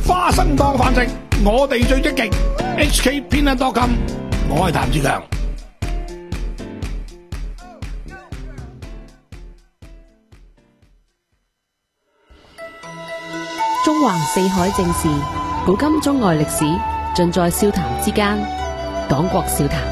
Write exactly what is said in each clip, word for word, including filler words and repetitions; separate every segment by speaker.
Speaker 1: 花生當飯食，我哋最積極。H K 偏袒多金，我係譚志強。
Speaker 2: 中橫四海正事，古今中外歷史，盡在笑談之間。黨國笑談。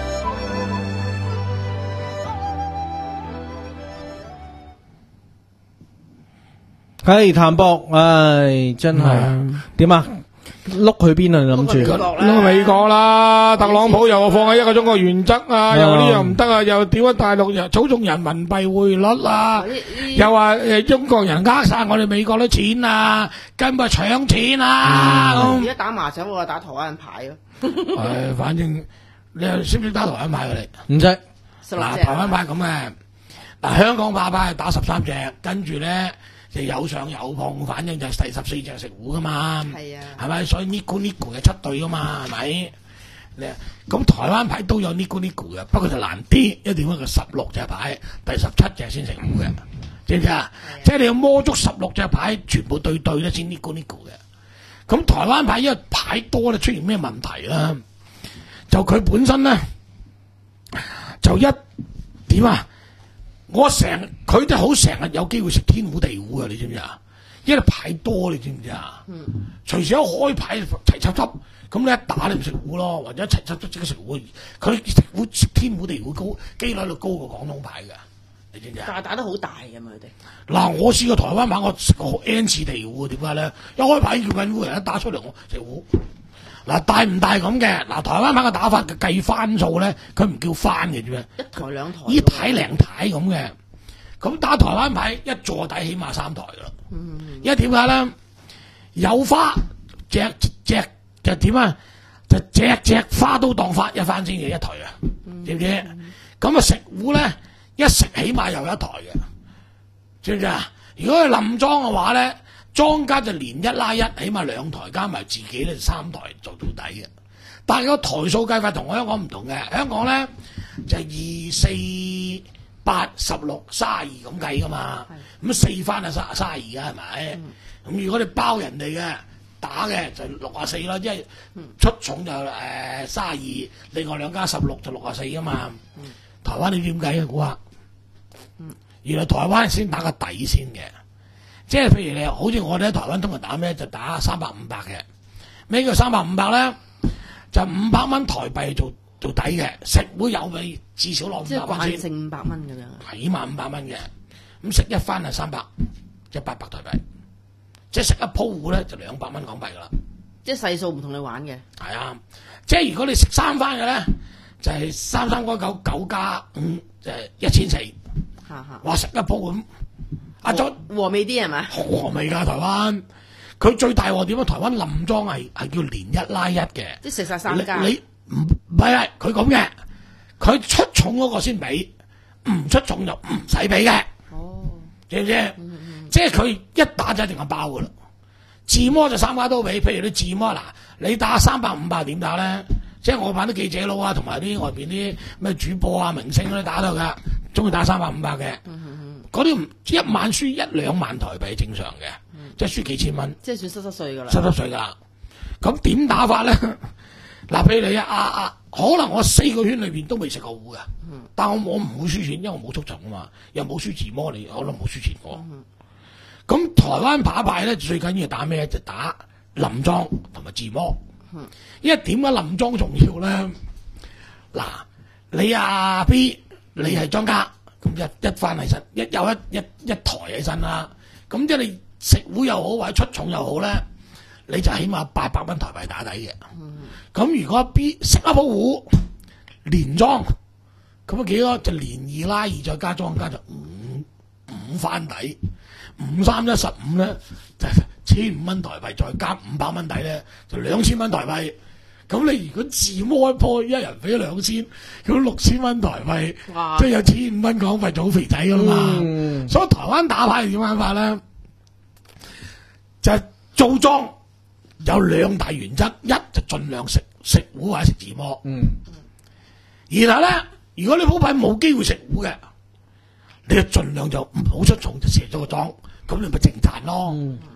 Speaker 3: 係譚博，唉，真係點啊？碌去邊啊？你諗住
Speaker 1: 碌去美國啦！特朗普又放喺一個中國原則啊，又呢樣唔得啊，又屌咗大陸，又操縱人民幣匯率啊，又話誒中國人呃晒我哋美國啲錢啊，根本係搶錢啊！
Speaker 4: 而家打麻雀我打台灣牌咯。
Speaker 1: 誒，反正你又識唔識打台灣牌㗎你？
Speaker 3: 唔識。
Speaker 1: 嗱，台灣牌咁嘅，嗱香港牌牌係打十三隻，跟住咧。就有上有碰，反正就係第十四隻食糊噶嘛，係啊，係咪？所以呢股呢股係七對噶嘛，係咪？咁台灣牌都有呢股呢股嘅，不過就難啲，一定要個十六隻牌，第十七隻先食糊嘅，知唔知啊？即係你要摸足十六隻牌，全部對對咧先呢股呢股嘅。咁台灣牌因為牌多咧，出現咩問題啦？就佢本身咧就一點啊！我成佢哋好成日有機會食天胡地胡啊！你知唔知啊？因為牌多，你知唔知啊？嗯，隨時一開牌齊輯輯，咁你一打你咪食糊咯，或者齊輯輯即刻食糊。佢食糊食天胡地胡高機率率高過廣東牌㗎，你知唔知啊？
Speaker 4: 但係打得好大㗎嘛佢哋。
Speaker 1: 嗱，我試過台灣牌，我食過 N 次地胡，點解咧？一開牌叫緊糊，人一打出嚟我食糊。嗱，大唔大咁嘅？嗱，台灣牌嘅打法嘅計番數咧，佢唔叫番嘅啫咩？
Speaker 4: 一台兩台。
Speaker 1: 依睇零睇咁嘅，咁打台灣牌一座底起碼三台噶啦。嗯，因為點解咧？有花隻隻就點啊？就隻隻花都當發一番先嘅一台啊，知唔知？咁啊食糊咧，一食起碼又一台嘅，知唔知啊？如果係冧莊嘅話咧。莊家就連一拉一，起碼兩台加埋自己咧三台做到底嘅。但係個台數計法同香港唔同嘅，香港咧就係二四八十六卅二咁計噶嘛。咁四番啊卅卅二㗎係咪？咁、嗯、如果你包人哋嘅打嘅就六啊四啦，即係出重就誒卅二，另外兩加十六就六啊四㗎嘛。嗯、台灣你點計啊？估下？原來台灣先打個底先嘅。即係譬如你，好似我哋喺台灣通常打咩就打三百五百嘅，咩叫三百五百咧？就五百蚊台幣做做底嘅，食會有咪至少攞五百蚊先。
Speaker 4: 即係慣性五百蚊咁樣。
Speaker 1: 起碼五百蚊嘅，咁食一番係三百，即係八百台幣。即係食一鋪糊咧就兩百蚊港幣噶啦。
Speaker 4: 即係細數唔同你玩嘅。係
Speaker 1: 啊，即係如果你食三番嘅咧，就係三三九九九加五，就係一千四。嚇嚇！哇！食一鋪咁。阿咗
Speaker 4: 和味啲係咪？
Speaker 1: 和味㗎台灣，佢最大鑊點啊？台灣冧莊係係叫連一拉一嘅，
Speaker 4: 即係食晒三家。
Speaker 1: 你唔唔係啊？佢咁嘅，佢出重嗰個先俾，唔出重就唔使俾嘅。哦，知唔知？嗯嗯、即係佢一打就一定係包㗎啦。自摸就三家都俾，譬如你自摸嗱，你打三百五百點打咧？即係我扮啲記者佬啊，同埋啲外邊啲咩主播啊、明星嗰啲打到㗎，中意打三百五百嘅。嗰啲唔一晚輸一兩萬台幣正常嘅，嗯、即係輸幾千蚊，
Speaker 4: 即係算濕濕碎噶啦，
Speaker 1: 濕濕碎噶。咁點打法咧？嗱，譬如你啊啊，可能我四個圈裏邊都未食過糊嘅，嗯、但我我唔會輸錢，因為我冇速重啊嘛，又冇輸自摸，你可能冇輸錢過。咁、嗯、台灣打牌咧最緊要打咩？就打冧莊同埋自摸。嗯、因為點解冧莊重要咧？嗱，你啊 B， 你係莊家。咁一一翻起身，一有一一一台起身啦。咁即係你食糊又好，或者出重又好咧，你就起碼八百蚊台幣打底嘅。咁、嗯、如果 B 食一鋪糊連莊，咁啊幾多？就連二拉二再加莊加就五五翻底，五三一十五咧就千五蚊台幣，再加五百蚊底咧就兩千蚊台幣。咁你如果自摸一鋪，一人俾兩千，咁六千蚊台幣，即係有千五蚊港幣做肥仔噶啦嘛。嗯、所以台灣打牌係點玩法咧？就係、是、做莊有兩大原則，一就盡量食食糊或者食自摸。嗯。然後咧，如果你鋪牌冇機會食糊嘅，你就盡量就唔好出重，就射咗個莊，咁你咪淨賺咯。嗯、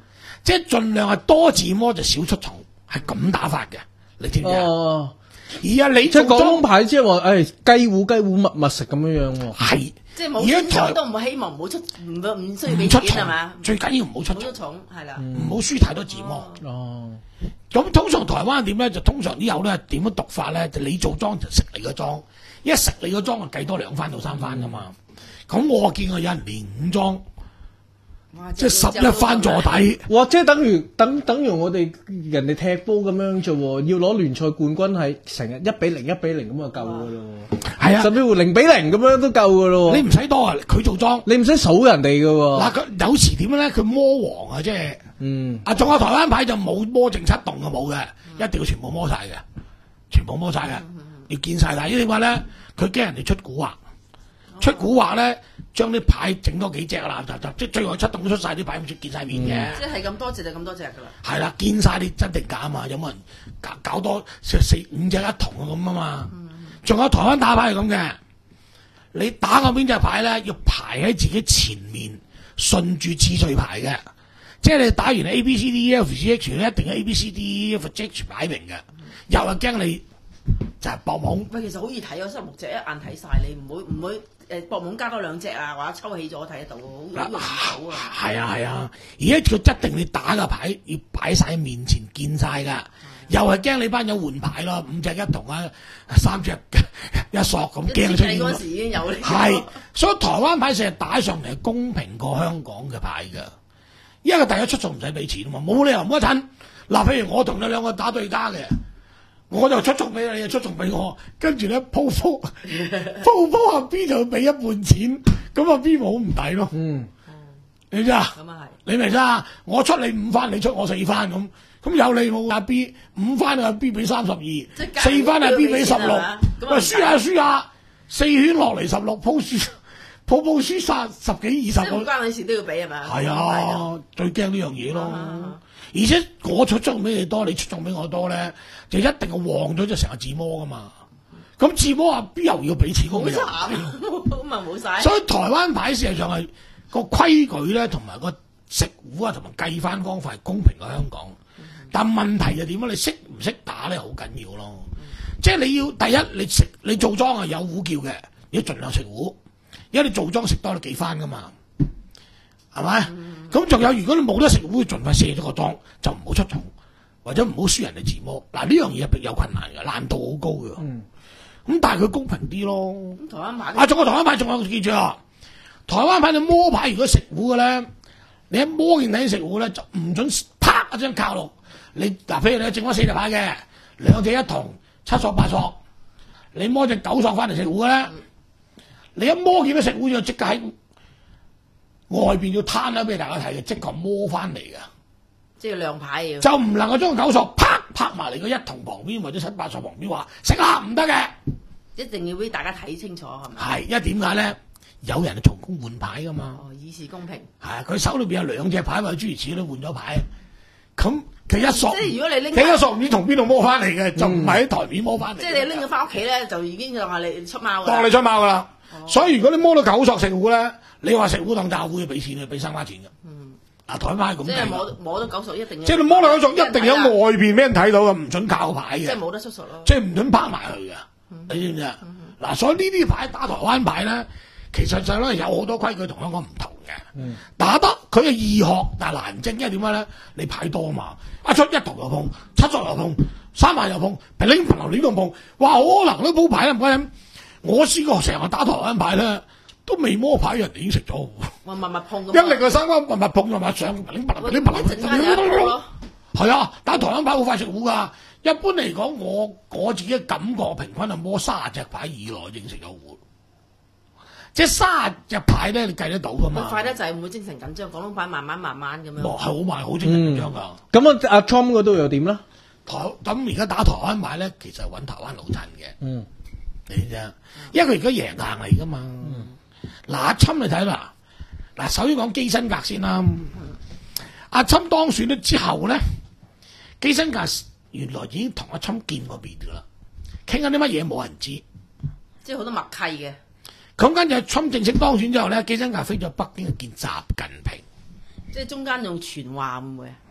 Speaker 1: 即係盡量係多自摸就少出重，係咁打法嘅，你知唔知啊？
Speaker 3: 哦，
Speaker 1: 而家你
Speaker 3: 即係廣
Speaker 1: 做裝
Speaker 3: 東牌，即係話誒雞糊雞糊密密食咁樣樣喎。
Speaker 1: 係，
Speaker 4: 即係冇
Speaker 1: 而家台
Speaker 4: 錢都唔好希望唔好出唔唔需要俾
Speaker 1: 唔出重
Speaker 4: 錢係嘛？
Speaker 1: 最緊要唔好出重，
Speaker 4: 冇出重係啦。
Speaker 1: 唔好輸太多自摸。
Speaker 3: 哦，
Speaker 1: 咁通常台灣點咧？就通常啲友咧點樣讀法咧？就你做莊就食你個莊，一食你個莊就計多兩番到三番噶嘛。咁我見過有人連五莊，
Speaker 4: 哇
Speaker 1: 即係十一番坐底。
Speaker 3: 哇！即係等於等等於我哋人哋踢波咁樣啫喎，要攞聯賽冠軍係成日一比零一比零咁就夠噶咯喎。
Speaker 1: 係啊，
Speaker 3: 甚至乎零比零咁樣都夠噶咯喎。
Speaker 1: 你唔使多啊，佢做莊。
Speaker 3: 你唔使數人哋噶喎。
Speaker 1: 嗱，佢有時點咧？佢魔王啊，即係
Speaker 3: 嗯
Speaker 1: 啊，仲有台灣牌就冇魔正七動嘅冇嘅，一定要全部摸晒嘅，全部摸晒嘅，要見晒。但係點解咧？佢驚人哋出蠱惑，出蠱惑咧，將啲牌整多幾隻啦，就就即係最後七動都出晒啲牌，咁見晒面嘅。
Speaker 4: 即係咁多隻就咁多隻㗎啦。
Speaker 1: 係啦，見晒啲真定假啊嘛，有冇人搞搞多四四五隻一同啊咁啊嘛？仲有台灣打牌係咁嘅，你打嗰邊隻牌咧，要排喺自己前面，順住次序排嘅。即係你打完 A B C D E F G H 咧，一定 A B C D E F G H 擺明嘅，又係驚你就係博懵。
Speaker 4: 喂，其實好易睇，我十六隻一眼睇晒，你唔會唔會誒博懵加多兩隻啊，或者抽起咗睇得到，好好容易到啊。
Speaker 1: 係啊係啊，而家佢一定你打嘅牌要擺晒喺面前見晒㗎，又係驚你班友換牌咯，五隻一同啊，三隻一索咁驚出現。
Speaker 4: 嗰陣時已經有呢個。
Speaker 1: 係，所以台灣牌成日打上嚟係公平過香港嘅牌㗎。因為第一出數唔使俾錢啊嘛，冇理由唔一陣。嗱，譬如我同你兩個打對家嘅，我就出數俾你，你就出數俾我，跟住咧鋪鋪鋪鋪阿 B 就要俾一半錢，咁阿 B 咪好唔抵咯。
Speaker 3: 嗯，
Speaker 1: 你知啊？
Speaker 4: 咁啊係。
Speaker 1: 你明咋？我出你五番，你出我四番咁，咁有你冇阿 B 五番阿 B 俾三十二，四番阿 B 俾十六，喂輸下輸下，四圈落嚟十六鋪輸。鋪鋪輸殺十幾二十個，
Speaker 4: 唔關你事都要俾係咪？
Speaker 1: 係啊，最驚呢樣嘢咯。
Speaker 4: 啊、
Speaker 1: 而且我出眾比你多，你出眾比我多咧，就一定係旺咗就成日自摸噶嘛。咁自摸啊，邊又要俾錢嗰個又？
Speaker 4: 咁咪冇晒。
Speaker 1: 所以台灣牌事實上係個規矩咧，同埋個食糊啊，同埋計翻方法係公平過香港。嗯、但問題就點啊？你識唔識打咧，好緊要咯。嗯、即係你要第一，你食你做莊係有糊叫嘅，你要盡量食糊。因為你做莊食多你幾番噶嘛，係咪？咁仲、嗯、有，如果你冇得食糊，盡快卸咗個莊，就唔好出重，或者唔好輸人哋自摸。嗱，呢樣嘢係有困難嘅，難度好高嘅。咁、嗯、但係佢公平啲咯。
Speaker 4: 台灣牌
Speaker 1: 啊，仲有台灣牌，仲有記住啊！台灣牌你摸牌，如果食糊嘅咧，你一摸見你食糊咧，就唔准啪一張靠落。你嗱，譬如你整翻四隻牌嘅，兩隻一同七索八索，你摸隻九索翻嚟食糊嘅咧。嗯你一摸見到食糊就即刻喺外邊要攤啦俾大家睇嘅，即刻摸翻嚟嘅，
Speaker 4: 即係亮牌要，
Speaker 1: 就唔能夠將個九索啪拍埋嚟個一同旁邊或者七八索旁邊話食啦唔得嘅，
Speaker 4: 一定要俾大家睇清楚係咪？
Speaker 1: 係，因為點解咧？有人係從公換牌噶嘛，
Speaker 4: 哦，以示公平。
Speaker 1: 係佢手裏邊有兩隻牌或者諸如此類換咗牌，咁佢一索，
Speaker 4: 即係如果你拎，
Speaker 1: 佢一索唔知從邊度摸翻嚟嘅，就唔係喺台面摸翻嚟。
Speaker 4: 即係你拎咗翻屋企咧，就已經當係你出貓㗎。
Speaker 1: 當你出貓噶啦。所以如果你摸到九索食糊咧，你話食糊當炸糊要俾錢，要俾三花錢嘅。嗯，嗱台灣係咁。
Speaker 4: 即係摸摸到九索一定要。
Speaker 1: 即係你摸到九索一定喺外邊俾人睇到嘅，唔准靠牌嘅。
Speaker 4: 即係冇得出索咯。
Speaker 1: 即係唔准拍埋去嘅，你知唔知啊？嗱，所以呢啲牌打台灣牌咧，其實就咧有好多規矩同香港唔同嘅。打得佢係易學，但係難精，因為點解咧？你牌多嘛，一出一頭又碰，七索又碰，三萬又碰，平拎平流呢度碰，哇！可能都鋪牌啦，唔該。我試過成日打台灣牌咧，都未摸牌，人哋已經食咗糊。
Speaker 4: 我密密碰咁。
Speaker 1: 一力個三關密密碰就密上，你密你密密。係啊，打台灣牌好快食糊㗎。一般嚟講，我我自己嘅感覺平均係摸卅隻牌以內已經食咗糊。即係卅隻牌咧，你計得到㗎嘛？
Speaker 4: 快得就係唔會精神緊張，廣東牌慢慢慢慢咁樣。
Speaker 1: 係好慢，好精神緊張㗎。
Speaker 3: 咁啊，阿 Tom 嗰度又點啦？
Speaker 1: 台咁而家打台灣牌咧，其實係揾台灣老襯嘅。
Speaker 3: 嗯。
Speaker 1: 你啫，因為佢而家贏硬嚟噶嘛。嗱、嗯，阿侵你睇啦，嗱，首先講基辛格先啦。嗯、阿侵當選咗之後咧，基辛格原來已經同阿侵見過面噶啦，傾緊啲乜嘢冇人知，
Speaker 4: 即係好多默契嘅。
Speaker 1: 咁跟住阿侵正式當選之後咧，基辛格飛咗北京去見習近平，
Speaker 4: 即係中間用傳話會唔會啊？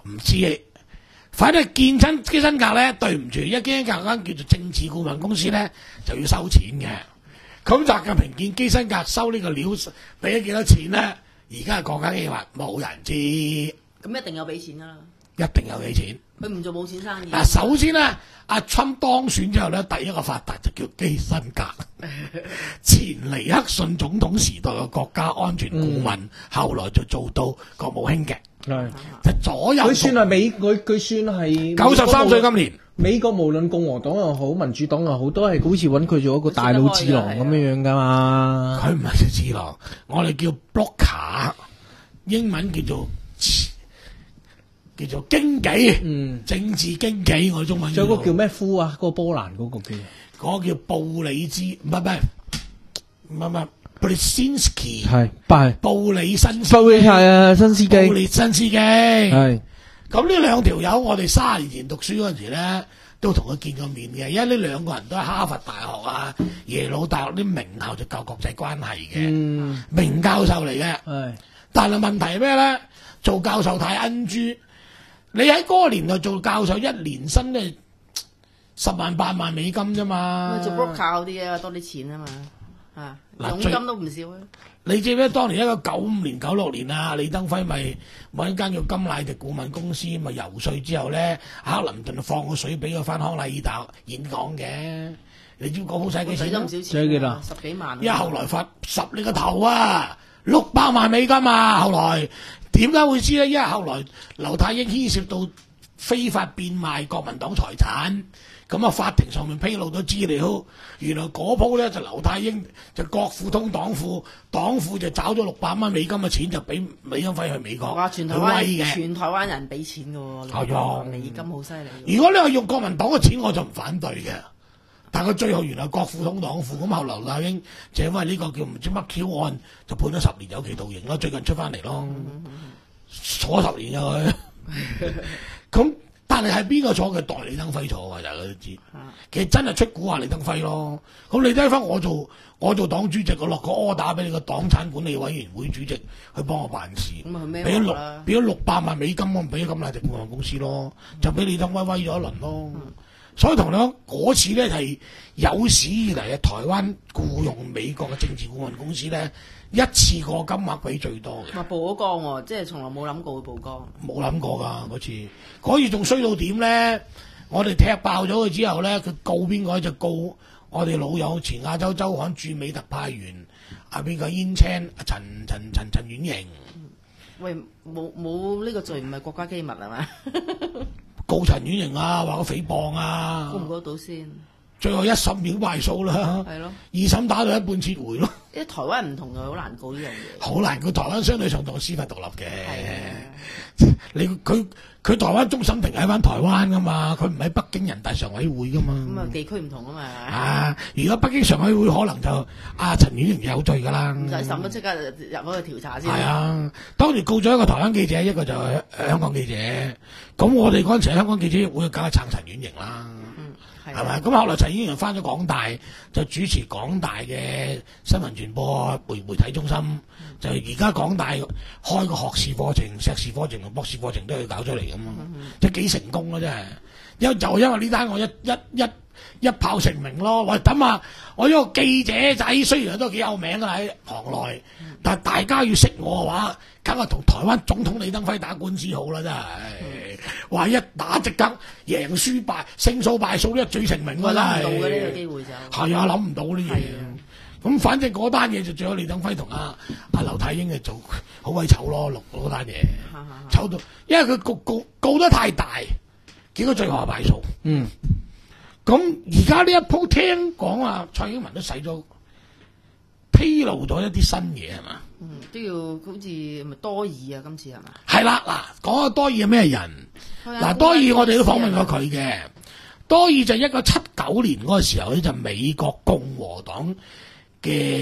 Speaker 1: 唔知。反正見親基辛格咧，對唔住，一基辛格間叫做政治顧問公司咧就要收錢嘅。咁習近平見基辛格收呢個料，俾咗幾多錢咧？而家係國家機密，冇人知。
Speaker 4: 咁一定有俾錢㗎啦，
Speaker 1: 一定有幾錢。
Speaker 4: 佢唔做冇錢生意。
Speaker 1: 嗱，首先咧，阿侵當選之後咧，第一個發達就叫基辛格，前尼克遜總統時代嘅國家安全顧問，嗯、後來就做到國務卿嘅。係就左右。
Speaker 3: 佢算係美，佢佢算係
Speaker 1: 九十三歲今年。
Speaker 3: 美國無論共和黨又好，民主黨又好，都係好似揾佢做一個大佬智囊咁樣樣噶嘛。
Speaker 1: 佢唔係叫智囊，我哋叫 blocker， 英文叫做叫做經紀，嗯，政治經紀，我中文。
Speaker 3: 仲有個叫咩夫啊？嗰、嗰個波蘭嗰個叫，
Speaker 1: 嗰個叫布里茲，唔係唔係唔係唔係。布列辛斯基
Speaker 3: 係，係
Speaker 1: 布里辛斯基
Speaker 3: 係啊，新司機，
Speaker 1: 布列辛斯基
Speaker 3: 係。
Speaker 1: 咁呢兩條友，我哋卅年前讀書嗰陣時咧，都同佢見過面嘅，因為呢兩個人都係哈佛大學啊、耶魯大學啲名校就教國際關係嘅，嗯、名教授嚟嘅。係，但係問題係咩咧？做教授太恩豬，你喺嗰個年代做教授，一年薪咧十萬八萬美金啫嘛。
Speaker 4: 做 broker 嗰啲啊，多啲錢啊嘛。啊，佣金都唔少啊！
Speaker 1: 你知唔知當年一個九五年、九六年啊，李登輝咪揾間叫金乃迪顧問公司，咪游說之後咧，克林頓就放個水俾佢翻康乃爾大學演講嘅。你知唔知嗰鋪使幾錢？
Speaker 4: 都唔少錢，幾多？十幾萬。
Speaker 1: 因為後來發十你個頭啊，六百萬美金啊！後來點解會知咧？因為後來劉太英牽涉到非法變賣國民黨財產。咁啊，法庭上面披露咗資料，原來嗰鋪咧就劉太英就國庫通黨庫，黨庫就找咗六百蚊美金嘅錢就俾李登輝去美國，
Speaker 4: 哇！全台灣全台灣人俾錢㗎喎，係啊，美金好犀利。
Speaker 1: 如果你話用國民黨嘅錢，我就唔反對嘅。但係佢最後原來國庫通黨庫，咁後劉太英就因為呢個叫唔知乜 Q 案，就判咗十年有期徒刑咯。最近出翻嚟咯，嗯、坐十年啊佢。咁。但係係邊個坐嘅？代李登輝坐㗎，大家都知。其實真係出蠱下李登輝咯。咁李登輝我做我做黨主席，我落個 order 俾你個黨產管理委員會主席去幫我辦事。咁啊，俾咗六俾咗六百萬美金，我俾咗金乃迪顧問公司咯，嗯、就俾李登輝威咗一輪咯。嗯、所以同你講嗰次咧係有史以嚟嘅台灣僱用美國嘅政治顧問公司咧。一次過金額比最多嘅，
Speaker 4: 咪曝咗光喎，即係從來冇諗過會曝光，
Speaker 1: 冇諗過㗎嗰次，嗰次仲衰到點咧？我哋踢爆咗佢之後咧，佢告邊個就告我哋老友前亞洲週刊駐美特派員啊邊個燕青啊陳陳陳陳婉瑩。
Speaker 4: 喂，冇冇呢個罪唔係國家機密係嘛？
Speaker 1: 告陳婉瑩啊，話佢誹謗啊，
Speaker 4: 告唔告到先？
Speaker 1: 最後一審已經敗訴啦，係咯，二審打到一半撤回咯。
Speaker 4: 因為台灣唔同嘅，好難告呢樣嘢。
Speaker 1: 好難告，台灣相對上同司法獨立嘅。你佢佢台灣終審庭喺翻台灣噶嘛，佢唔喺北京人大常委會噶嘛。
Speaker 4: 咁啊地區唔同啊嘛。
Speaker 1: 啊，如果北京常委會可能就阿陳婉瑩有罪噶啦。
Speaker 4: 唔使審都即刻入嗰去調查先。
Speaker 1: 係啊，當年告咗一個台灣記者，一個就係香港記者。咁我哋嗰陣時香港記者會梗係撐陳婉瑩啦。係咪？咁後來陳婉瑩翻咗港大，就主持港大嘅新聞傳播媒媒體中心。嗯、就而家港大開個學士課程、碩士課程同博士課程都要搞出嚟咁嘛，即係幾成功咯，真係。因就因為呢單我一一一一炮成名咯。喂，等下我呢個記者仔雖然都幾有名啦喺行內，嗯、但係大家要識我嘅話，梗係同台灣總統李登輝打官司好啦，真係。話、嗯、一打即刻贏輸敗勝數敗數一最成名㗎啦，
Speaker 4: 諗唔到嘅呢個機會就
Speaker 1: 係啊，諗唔到呢嘢。咁的反正嗰單嘢就最後李登輝同阿阿劉太英就做好鬼醜咯，錄嗰單嘢醜到，因為佢告告告得太大，結果最後係敗訴。嗯，咁而家呢一鋪聽講啊，蔡英文都使咗披露咗一啲新嘢係嘛？
Speaker 4: 嗯，都要好似咪多爾啊，今次係嘛？
Speaker 1: 係啦，嗱，講下多爾係咩人？嗱，多爾我哋都訪問過佢嘅。多爾就一九七九年嗰個時候咧，就美國共和黨嘅，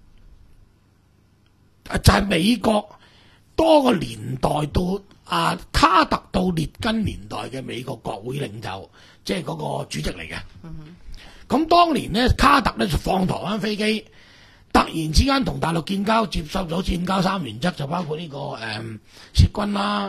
Speaker 1: 就係、是、美國多個年代到啊卡特到列根年代嘅美國國會領袖，即係嗰個主席嚟嘅。咁、嗯、哼當年咧，卡特咧就放台灣飛機。突然之間同大陸建交，接受咗建交三原則，就包括呢、這個誒撤軍啦、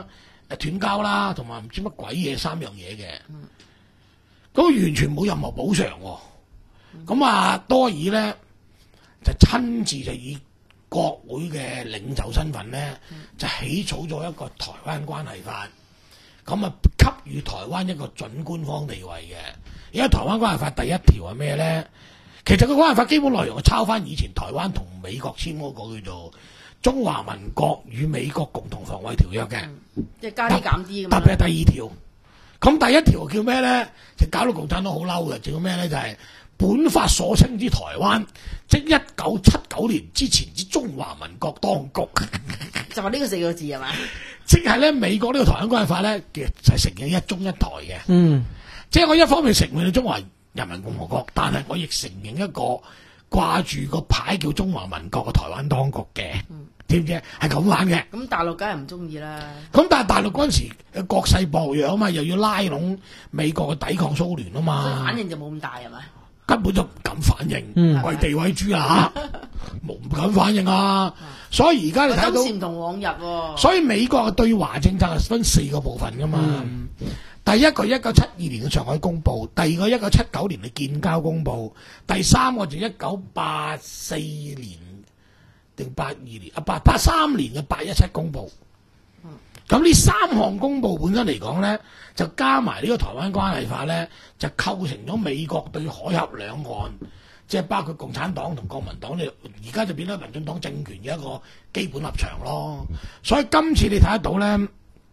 Speaker 1: 誒斷交啦，同埋唔知乜鬼嘢三樣嘢嘅。咁、嗯、完全冇任何補償喎。咁、嗯、啊，多爾咧就親自就以國會嘅領袖身份咧，嗯、就起草咗一個台灣關係法。咁啊，給予台灣一個準官方地位嘅。而家台灣關係法第一條係咩咧？其實個關係法基本內容係抄翻以前台灣同美國簽嗰個叫做《中華民國與美國共同防衛條約》嘅、
Speaker 4: 嗯，即係加啲減啲咁。
Speaker 1: 特別係第二條。咁第一條叫咩咧？就搞到共產黨好嬲嘅，叫咩咧？就係、是、本法所稱之台灣，即一九七九年之前之中華民國當局。
Speaker 4: 就話呢個四個字係嘛？
Speaker 1: 即係咧，美國呢個台灣關係法咧，其實就係承認一中一台嘅。嗯，即係我一方面承認中華人民共和國，但係我亦承認一個掛住個牌叫中華民國嘅台灣當局嘅，嗯、知唔知？係咁玩嘅。咁
Speaker 4: 大陸梗係唔中意啦。
Speaker 1: 咁但係大陸嗰陣時國勢薄弱啊嘛，又要拉攏美國嘅抵抗蘇聯啊嘛，
Speaker 4: 反應就冇咁大係咪？
Speaker 1: 根本就唔敢反應，嗯、為地為豬啊嚇，冇唔敢反應啊！所以而家你睇到
Speaker 4: 今次唔同往日喎、哦。
Speaker 1: 所以美國嘅對華政策係分四個部分噶嘛。嗯、第一個一九七二年嘅上海公報，第二個一九七九年嘅建交公報，第三個就一九八四年定八二年啊八八三年嘅八一七公報。咁呢、嗯、三項公報本身嚟講咧，就加埋呢個台灣關係法咧，就構成咗美國對海峽兩岸，即係包括共產黨同國民黨，你而家就變咗民進黨政權嘅一個基本立場咯。所以今次你睇得到咧，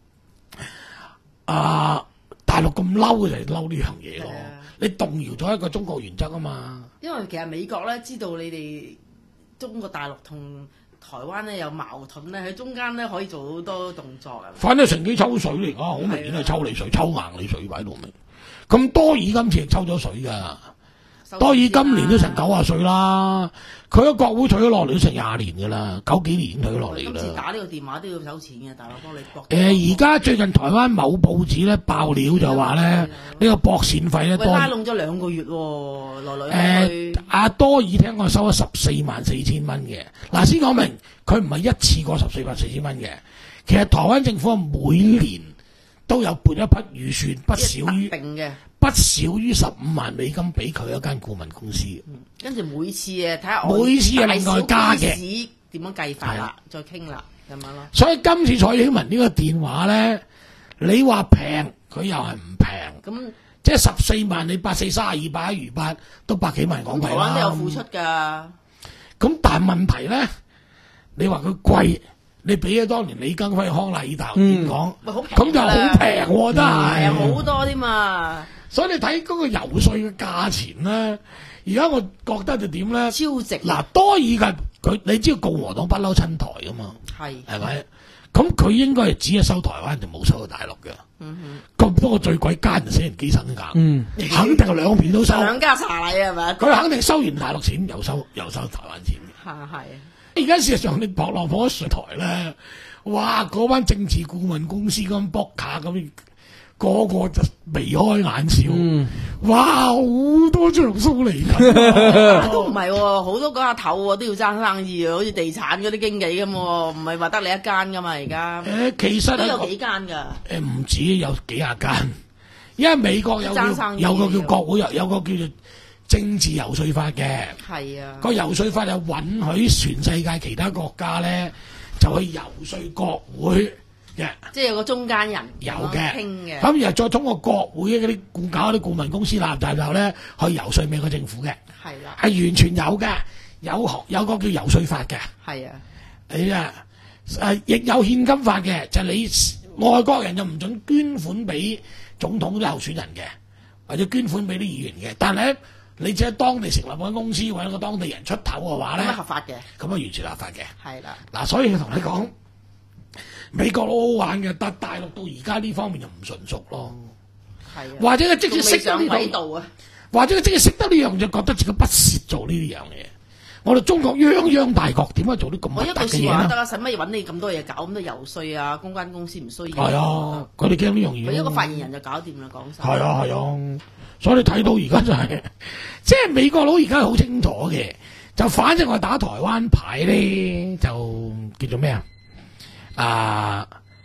Speaker 1: 啊大陸咁嬲就係嬲呢樣嘢咯。的你動搖咗一個中國原則啊嘛。
Speaker 4: 因為其實美國咧知道你哋中國大陸同台灣咧有矛盾咧，喺中間咧可以做好多動作啊。
Speaker 1: 反正乘機抽水嚟講，好明顯係抽你水，抽硬你水擺到明。咁多爾今次係抽咗水㗎。多爾今年都成九啊歲啦，佢喺國會退咗落嚟都成廿年噶啦，九幾年已經退咗落嚟噶啦。
Speaker 4: 今次打呢個電話都要收錢嘅，大佬幫你博。
Speaker 1: 誒，而家最近台灣某報紙咧爆料就話咧，呢個駁線費咧多
Speaker 4: 拉攏咗兩個月喎，來來去去。誒，阿多爾聽講收咗十四萬四千蚊嘅。嗱，先講明，佢唔係一次過十四萬四千蚊嘅，其實台灣政府每年都有撥一筆預算，不少於定嘅。
Speaker 1: 不少於十五萬美金俾佢一間顧問公司，
Speaker 4: 跟住、嗯、每次誒睇下
Speaker 1: 每次係另外加嘅，
Speaker 4: 點樣計法啦，再傾啦咁樣咯。
Speaker 1: 所以今次蔡英文呢個電話咧，你話平，佢又係唔平。咁、嗯、即係十四萬，你八四三十二百一如八，都百幾萬港幣啦。台灣都有付出㗎。咁但係問題咧，你話佢貴，你俾咗當年李登輝康乃爾大學演講，咁、嗯、就好平喎，真係。係好
Speaker 4: 多添嘛。
Speaker 1: 所以你睇嗰個游說嘅價錢咧，而家我覺得就點咧？
Speaker 4: 超值。嗱，
Speaker 1: 多爾嘅佢，你知道共和黨不嬲親台噶嘛？係係咪？咁佢應該係只係收台灣，就冇收到大陸嘅。嗯哼。咁不過最鬼奸就死人機身價。嗯。肯定兩邊都收。
Speaker 4: 兩家茶禮係咪？
Speaker 1: 佢肯定收完大陸錢，又收又收台灣錢。
Speaker 4: 係係。
Speaker 1: 而家事實上你博落火上台咧，哇！嗰班政治顧問公司咁卜卡咁。個個就眉開眼笑，嗯、哇！好多張數嚟㗎，
Speaker 4: 都唔係喎，好多嗰下頭喎都要爭生意啊，好似地產嗰啲經紀咁喎，唔係話得你一間㗎嘛而家。誒，其實都有幾間㗎。誒，唔止有幾廿間，因為美國有個有個叫國會有有個叫做政治遊說法嘅。係啊。個遊說法就允許全世界其他國家咧，就去遊說國會。Yeah. 即係有個中間人有嘅，咁然後再通過國會嗰啲顧搞啲顧問公司立就就咧去游說美國政府嘅，係啦，係完全有嘅，有學有個叫游說法嘅，係啊，你啊誒亦有獻金法嘅，就係、你外國人就唔准捐款俾總統啲候選人嘅，或者捐款俾啲議員嘅，但係咧你只喺當地成立間公司或者個當地人出頭嘅話咧，咁合法嘅，咁啊完全合法嘅，係啦，嗱所以同你講。美國好好玩嘅，但大陸到而家呢方面就唔純熟咯。係啊，或者佢即使識得呢度啊，或者佢即使識得呢樣就覺得自己不屑做呢樣嘢。我哋中國泱泱大國點解做啲咁核突嘅嘢咧？得啦，使乜揾你咁多嘢搞咁多遊說啊？公關公司唔需要。係啊，佢哋驚呢樣嘢。佢一個發言人就搞掂啦，講晒。係啊係啊，所以你睇到而家就係、是，即係美國佬而家好清楚嘅，就反正我打台灣牌咧，就叫做咩啊？啊！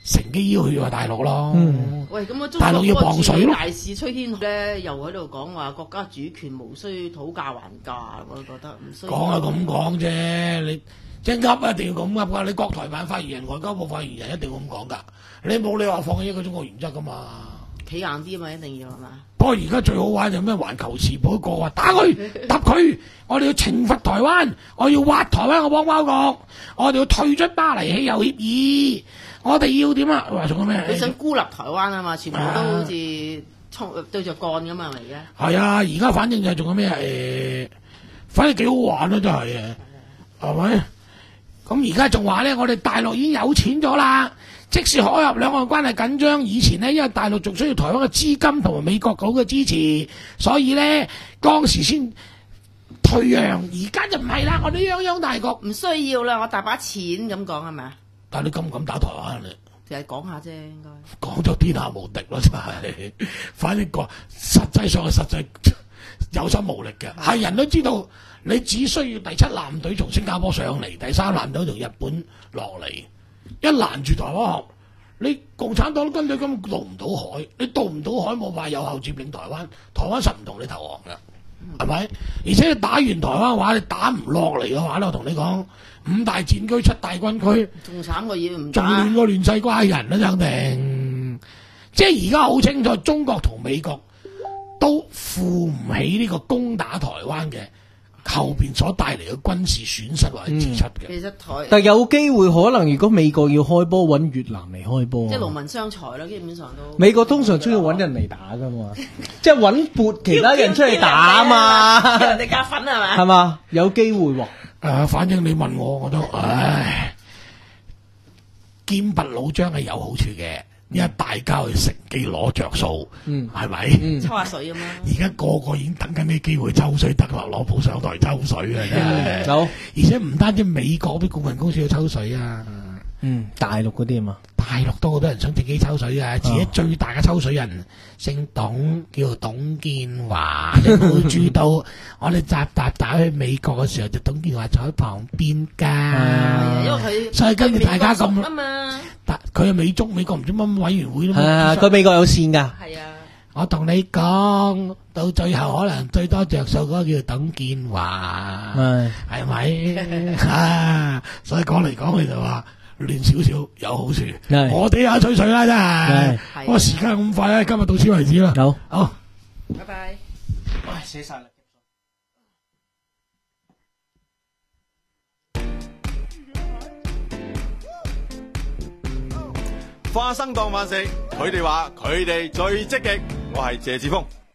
Speaker 1: 乘機要去話大陸咯。
Speaker 3: 嗯、
Speaker 4: 喂，咁啊，
Speaker 1: 大陸要磅水咯。
Speaker 4: 大使崔天咧又喺度講話國家主權無需討價還價，我覺得唔需要。
Speaker 1: 講係咁講啫，你即係噏一定要咁噏噶。你國台辦發言人、外交部發言人一定要咁講噶。你冇理話放棄一個中國原則噶嘛？
Speaker 4: 企硬啲啊嘛，一定要係嘛？
Speaker 1: 不過而家最好玩就咩？環球時報個話打佢揼佢，我哋要懲罰台灣，我要挖台灣個邦交國，我哋要退出巴黎氣候協議，我哋要點啊？話仲有咩？
Speaker 4: 你想孤立台灣啊嘛？全部都好似衝對着幹咁嘛？係咪而家？
Speaker 1: 係啊！而家反正就係仲有咩？誒、欸，反正幾好玩咯，真係嘅，係咪？咁而家仲話咧，我哋大陸已經有錢咗啦。即使海峽兩岸關係緊張，以前呢，因為大陸仲需要台灣嘅資金同埋美國佬嘅支持，所以呢，當時先退讓。而家就唔係啦，我哋泱泱大國
Speaker 4: 唔需要啦，我大把錢咁講係咪啊？
Speaker 1: 但係你敢唔敢打台灣你？
Speaker 4: 就係講下啫，應該
Speaker 1: 講咗天下無敵咯，真係。反正個實際上係實際有心無力嘅，係人都知道。你只需要第七艦隊從新加坡上嚟，第三艦隊從日本落嚟。一攔住台灣河，你共產黨軍隊根本渡唔到海，你渡唔到海冇辦法有效佔領台灣，台灣實唔同你投降嘅，係咪？而且你打完台灣嘅話，你打唔落嚟嘅話咧，我同你講，五大戰區、七大軍區，
Speaker 4: 仲慘過要唔
Speaker 1: 仲亂過亂世佳人啦，肯定。即係而家好清楚，中國同美國都負唔起呢個攻打台灣嘅後邊所帶嚟嘅軍事損失或者支出嘅、嗯，
Speaker 4: 其實台
Speaker 3: 但有機會可能，如果美國要開波，揾越南嚟開波，
Speaker 4: 即係勞民傷財啦，基本上都。
Speaker 3: 美國通常中意揾人嚟打噶嘛，即係揾撥其他人出嚟打啊嘛，
Speaker 4: 人哋夾粉係咪？
Speaker 3: 係嘛？有機會喎。誒、
Speaker 1: 呃，反正你問我，我都唉，劍拔弩張係有好處嘅。因為大家去乘機攞着數，嗯，係咪？
Speaker 3: 嗯、
Speaker 4: 抽下水咁樣。
Speaker 1: 而家個個已經等緊啲機會抽水，特朗普上台抽水啊！真係，
Speaker 3: 好、
Speaker 1: 嗯。而且唔單止美國啲股份公司要抽水啊，
Speaker 3: 嗯，大陸嗰啲啊嘛，
Speaker 1: 大陸都好多人想自己抽水啊！自己最大嘅抽水人姓董，叫董建華。你冇注到我哋集集打去美國嘅時候，就董建華坐喺旁邊㗎、
Speaker 4: 啊，因為佢
Speaker 1: 所以跟住大家咁
Speaker 4: 啊嘛。
Speaker 1: 但佢係美中美國唔知乜委員會都冇。
Speaker 3: 係啊，佢美國有線㗎。
Speaker 4: 係啊，
Speaker 1: 我同你講，到最後可能最多着數嗰個叫董建華，係係咪啊？所以講嚟講去就話亂少少有好處。我哋下吹水啦，真係。不過時間咁快咧，今日到此為止啦。
Speaker 3: 好，
Speaker 1: 好，
Speaker 4: 拜拜。
Speaker 3: 喂，寫晒啦。
Speaker 5: 花生當飯食，佢哋話佢哋最積極，我係謝志峰。